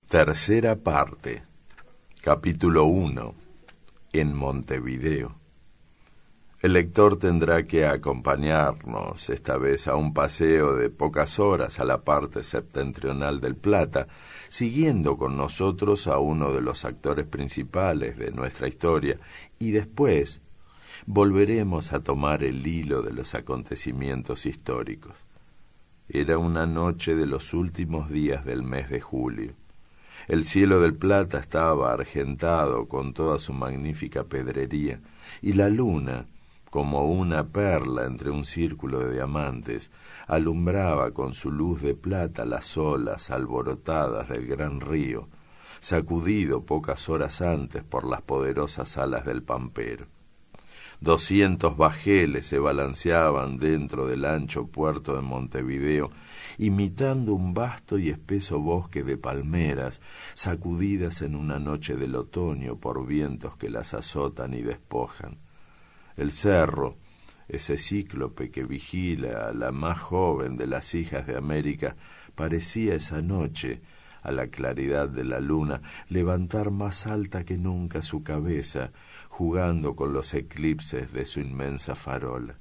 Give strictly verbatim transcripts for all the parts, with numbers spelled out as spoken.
Tercera parte. Capítulo uno. En Montevideo. El lector tendrá que acompañarnos esta vez a un paseo de pocas horas a la parte septentrional del Plata, siguiendo con nosotros a uno de los actores principales de nuestra historia, y después volveremos a tomar el hilo de los acontecimientos históricos. Era una noche de los últimos días del mes de julio. El cielo del Plata estaba argentado con toda su magnífica pedrería, y la luna, como una perla entre un círculo de diamantes, alumbraba con su luz de plata las olas alborotadas del gran río, sacudido pocas horas antes por las poderosas alas del Pampero. Doscientos bajeles se balanceaban dentro del ancho puerto de Montevideo, imitando un vasto y espeso bosque de palmeras, sacudidas en una noche del otoño por vientos que las azotan y despojan. El cerro, ese cíclope que vigila a la más joven de las hijas de América, parecía esa noche, a la claridad de la luna, levantar más alta que nunca su cabeza, jugando con los eclipses de su inmensa farola.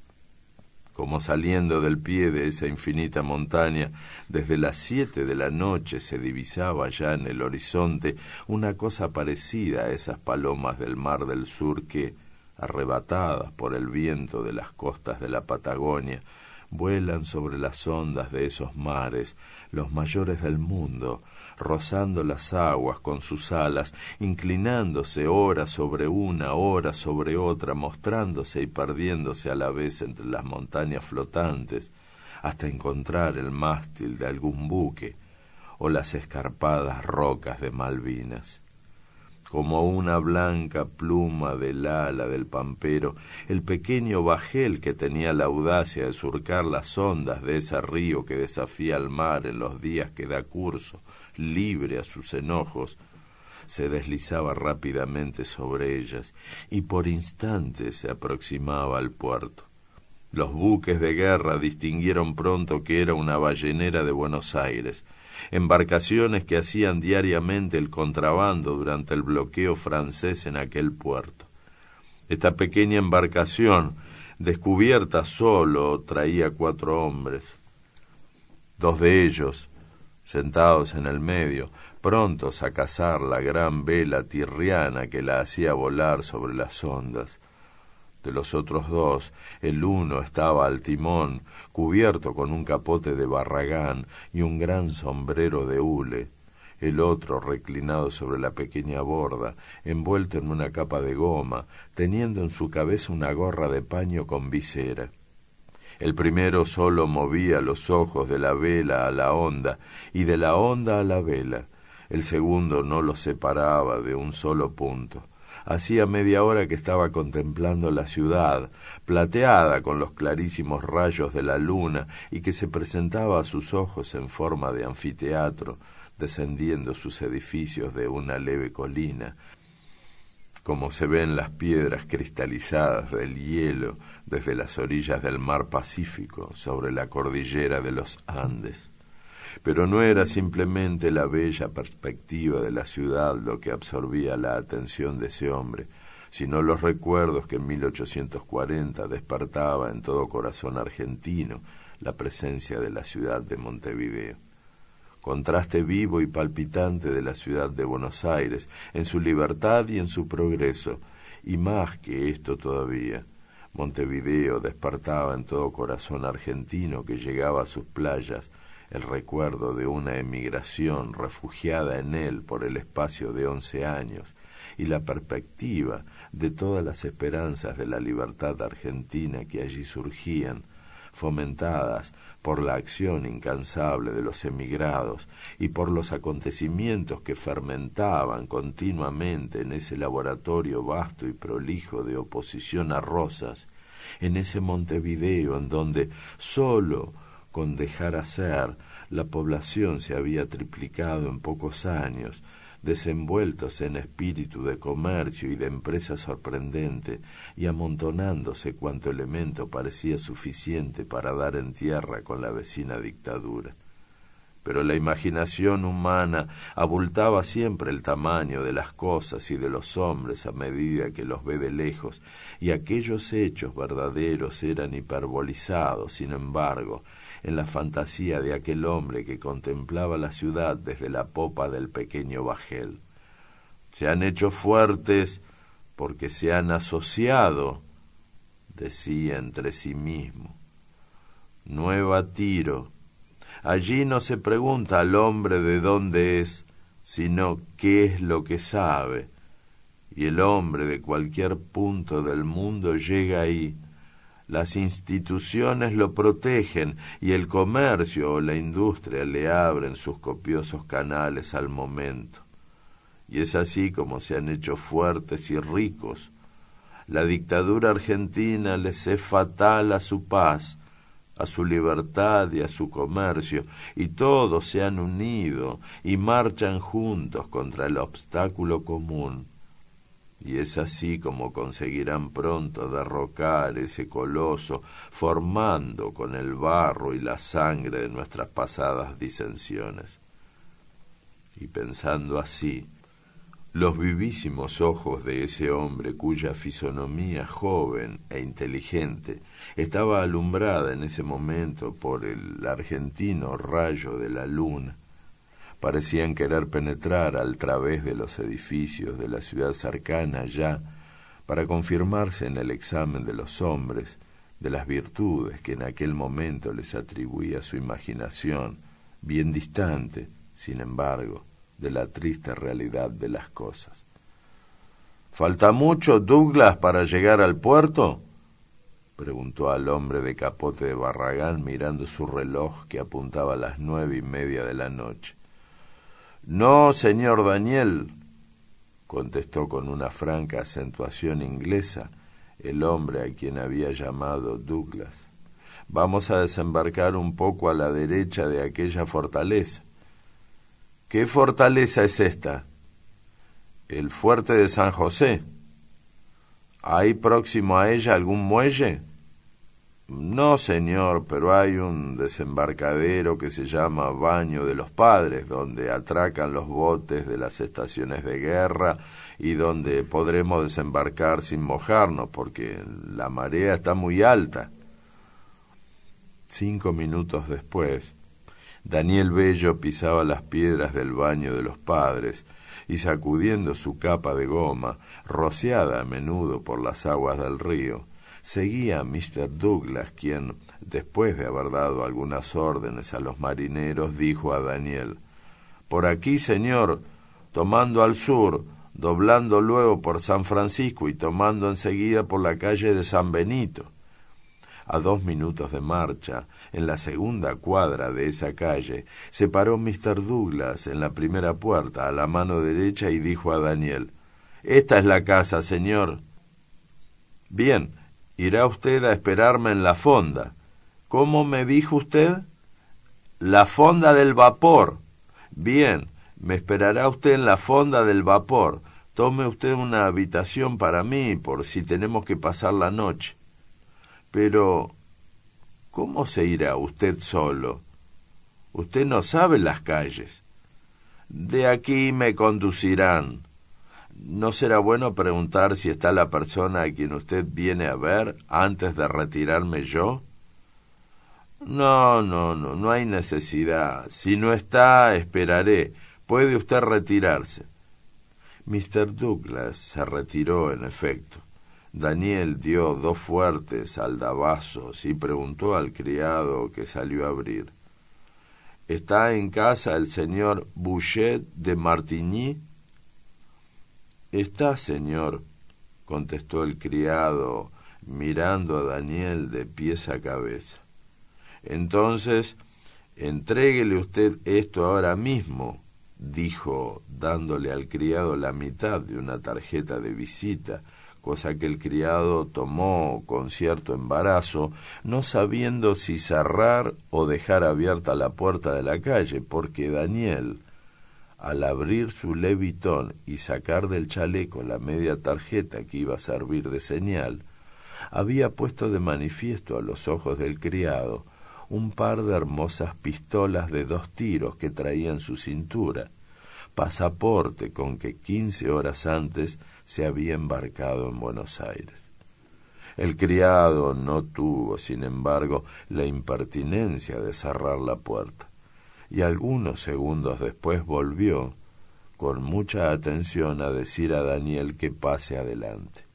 Como saliendo del pie de esa infinita montaña, desde las siete de la noche se divisaba ya en el horizonte una cosa parecida a esas palomas del mar del sur que, arrebatadas por el viento de las costas de la Patagonia, vuelan sobre las ondas de esos mares, los mayores del mundo, rozando las aguas con sus alas, inclinándose ora sobre una, ora sobre otra, mostrándose y perdiéndose a la vez entre las montañas flotantes, hasta encontrar el mástil de algún buque o las escarpadas rocas de Malvinas. Como una blanca pluma del ala del Pampero, el pequeño bajel que tenía la audacia de surcar las ondas de ese río que desafía al mar en los días que da curso, libre a sus enojos, se deslizaba rápidamente sobre ellas y por instantes se aproximaba al puerto. Los buques de guerra distinguieron pronto que era una ballenera de Buenos Aires, embarcaciones que hacían diariamente el contrabando durante el bloqueo francés en aquel puerto. Esta pequeña embarcación, descubierta solo, traía cuatro hombres. Dos de ellos, sentados en el medio, prontos a cazar la gran vela tirriana que la hacía volar sobre las ondas. De los otros dos, el uno estaba al timón, cubierto con un capote de barragán y un gran sombrero de hule, el otro reclinado sobre la pequeña borda, envuelto en una capa de goma, teniendo en su cabeza una gorra de paño con visera. El primero solo movía los ojos de la vela a la honda y de la honda a la vela. El segundo no los separaba de un solo punto. Hacía media hora que estaba contemplando la ciudad, plateada con los clarísimos rayos de la luna y que se presentaba a sus ojos en forma de anfiteatro, descendiendo sus edificios de una leve colina, como se ven las piedras cristalizadas del hielo desde las orillas del mar Pacífico sobre la cordillera de los Andes. Pero no era simplemente la bella perspectiva de la ciudad lo que absorbía la atención de ese hombre, sino los recuerdos que en mil ochocientos cuarenta despertaba en todo corazón argentino la presencia de la ciudad de Montevideo. Contraste vivo y palpitante de la ciudad de Buenos Aires, en su libertad y en su progreso, y más que esto todavía, Montevideo despertaba en todo corazón argentino que llegaba a sus playas el recuerdo de una emigración refugiada en él por el espacio de once años y la perspectiva de todas las esperanzas de la libertad argentina que allí surgían, fomentadas por la acción incansable de los emigrados y por los acontecimientos que fermentaban continuamente en ese laboratorio vasto y prolijo de oposición a Rosas, en ese Montevideo en donde sólo con dejar hacer, la población se había triplicado en pocos años, desenvueltos en espíritu de comercio y de empresa sorprendente, y amontonándose cuanto elemento parecía suficiente para dar en tierra con la vecina dictadura. pero la imaginación humana abultaba siempre el tamaño de las cosas y de los hombres a medida que los ve de lejos, y aquellos hechos verdaderos eran hiperbolizados, sin embargo, en la fantasía de aquel hombre que contemplaba la ciudad desde la popa del pequeño bajel. Se han hecho fuertes porque se han asociado, decía entre sí mismo. Nueva Tiro. Allí no se pregunta al hombre de dónde es, sino qué es lo que sabe, y el hombre de cualquier punto del mundo llega ahí. Las instituciones lo protegen y el comercio o la industria le abren sus copiosos canales al momento. Y es así como se han hecho fuertes y ricos. La dictadura argentina les es fatal a su paz, a su libertad y a su comercio, y todos se han unido y marchan juntos contra el obstáculo común. Y es así como conseguirán pronto derrocar ese coloso, formando con el barro y la sangre de nuestras pasadas disensiones. Y pensando así, los vivísimos ojos de ese hombre cuya fisonomía joven e inteligente estaba alumbrada en ese momento por el argentino rayo de la luna, parecían querer penetrar al través de los edificios de la ciudad cercana ya para confirmarse en el examen de los hombres, de las virtudes que en aquel momento les atribuía su imaginación, bien distante, sin embargo, de la triste realidad de las cosas. ¿Falta mucho, Douglas, para llegar al puerto?, preguntó al hombre de capote de Barragán mirando su reloj que apuntaba a las nueve y media de la noche. No, señor Daniel, contestó con una franca acentuación inglesa el hombre a quien había llamado Douglas. Vamos a desembarcar un poco a la derecha de aquella fortaleza. ¿Qué fortaleza es esta? El fuerte de San José. ¿Hay próximo a ella algún muelle? No, señor, pero hay un desembarcadero que se llama Baño de los Padres, donde atracan los botes de las estaciones de guerra y donde podremos desembarcar sin mojarnos, porque la marea está muy alta. Cinco minutos después, Daniel Bello pisaba las piedras del Baño de los Padres y, sacudiendo su capa de goma, rociada a menudo por las aguas del río, seguía a mister Douglas, quien, después de haber dado algunas órdenes a los marineros, dijo a Daniel: «Por aquí, señor, tomando al sur, doblando luego por San Francisco y tomando enseguida por la calle de San Benito». A dos minutos de marcha, en la segunda cuadra de esa calle, se paró mister Douglas en la primera puerta, a la mano derecha, y dijo a Daniel: «Esta es la casa, señor». «Bien, irá usted a esperarme en la fonda». «¿Cómo me dijo usted?» «La fonda del vapor». «Bien, me esperará usted en la fonda del vapor. Tome usted una habitación para mí, por si tenemos que pasar la noche». «Pero, ¿cómo se irá usted solo? Usted no sabe las calles». «De aquí me conducirán». ¿No será bueno preguntar si está la persona a quien usted viene a ver antes de retirarme yo?» «No, no, no, no hay necesidad. Si no está, esperaré. Puede usted retirarse». mister Douglas se retiró, en efecto. Daniel dio dos fuertes aldabazos y preguntó al criado que salió a abrir: «¿Está en casa el señor Bouchet de Martigny?» «Está, señor», contestó el criado, mirando a Daniel de pies a cabeza. «Entonces, entréguele usted esto ahora mismo», dijo, dándole al criado la mitad de una tarjeta de visita, cosa que el criado tomó con cierto embarazo, no sabiendo si cerrar o dejar abierta la puerta de la calle, porque Daniel, al abrir su levitón y sacar del chaleco la media tarjeta que iba a servir de señal, había puesto de manifiesto a los ojos del criado un par de hermosas pistolas de dos tiros que traía en su cintura, pasaporte con que quince horas antes se había embarcado en Buenos Aires. El criado no tuvo, sin embargo, la impertinencia de cerrar la puerta, y algunos segundos después volvió, con mucha atención, a decir a Daniel que pase adelante.